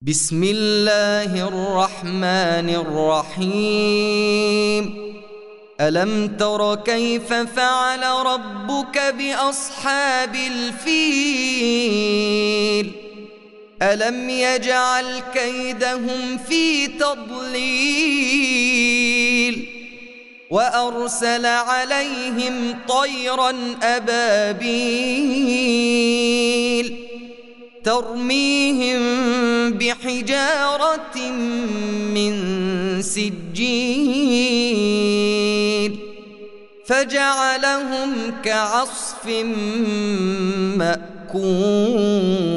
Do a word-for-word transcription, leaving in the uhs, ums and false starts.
بسم الله الرحمن الرحيم. ألم تر كيف فعل ربك بأصحاب الفيل؟ ألم يجعل كيدهم في تضليل وأرسل عليهم طيرا أبابيل ترميهم بحجارة من سجيل فجعلهم كعصف مأكول.